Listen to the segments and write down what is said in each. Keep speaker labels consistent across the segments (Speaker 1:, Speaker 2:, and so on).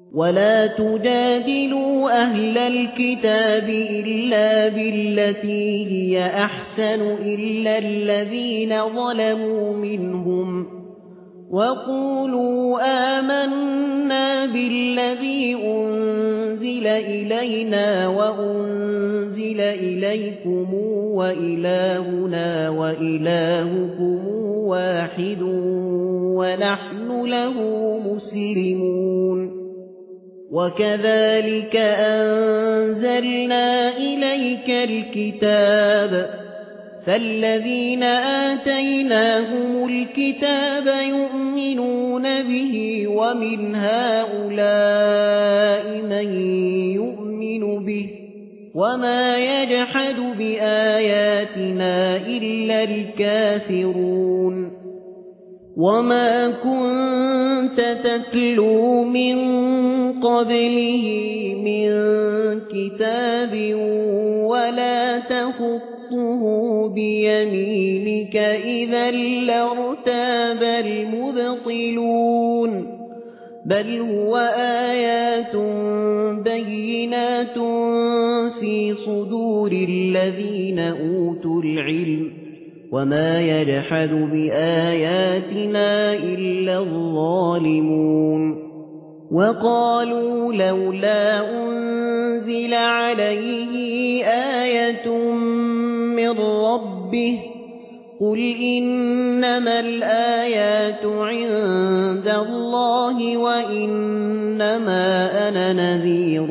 Speaker 1: ولا تجادلوا أهل الكتاب إلا بالتي هي أحسن إلا الذين ظلموا منهم وقولوا آمنا بالذي أنزل إلينا وأنزل إليكم وإلهنا وإلهكم واحد ونحن له مسلمون وكذلك أنزلنا إليك الكتاب فالذين آتيناهم الكتاب يؤمنون به ومن هؤلاء من يؤمن به وما يجحد بآياتنا إلا الكافرون وما كنت تتلو من قبله من كتاب ولا تخطه بيمينك إذا لارتاب المبطلون بل هو آيات بينات في صدور الذين أوتوا العلم وما يجحد بآياتنا إلا الظالمون وقالوا لولا أنزل عليه آية من ربه قل إنما الآيات عند الله وإنما أنا نذير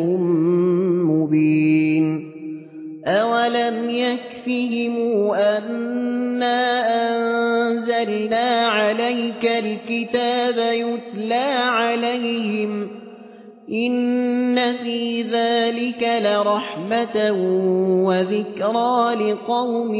Speaker 1: مبين أولم يكفهم أنا أنزلنا عليك الكتاب يتلى عليهم إن في ذلك لرحمة وذكرى لقوم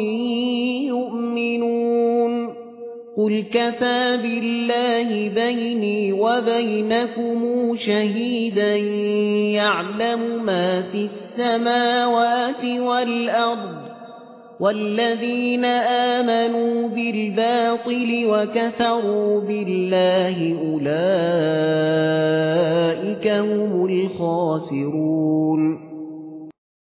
Speaker 1: يؤمنون قل كفى بالله بيني وبينكم شهيدا يعلم ما في السماوات والأرض والذين آمنوا بالباطل وكفروا بالله أولئك هم الخاسرون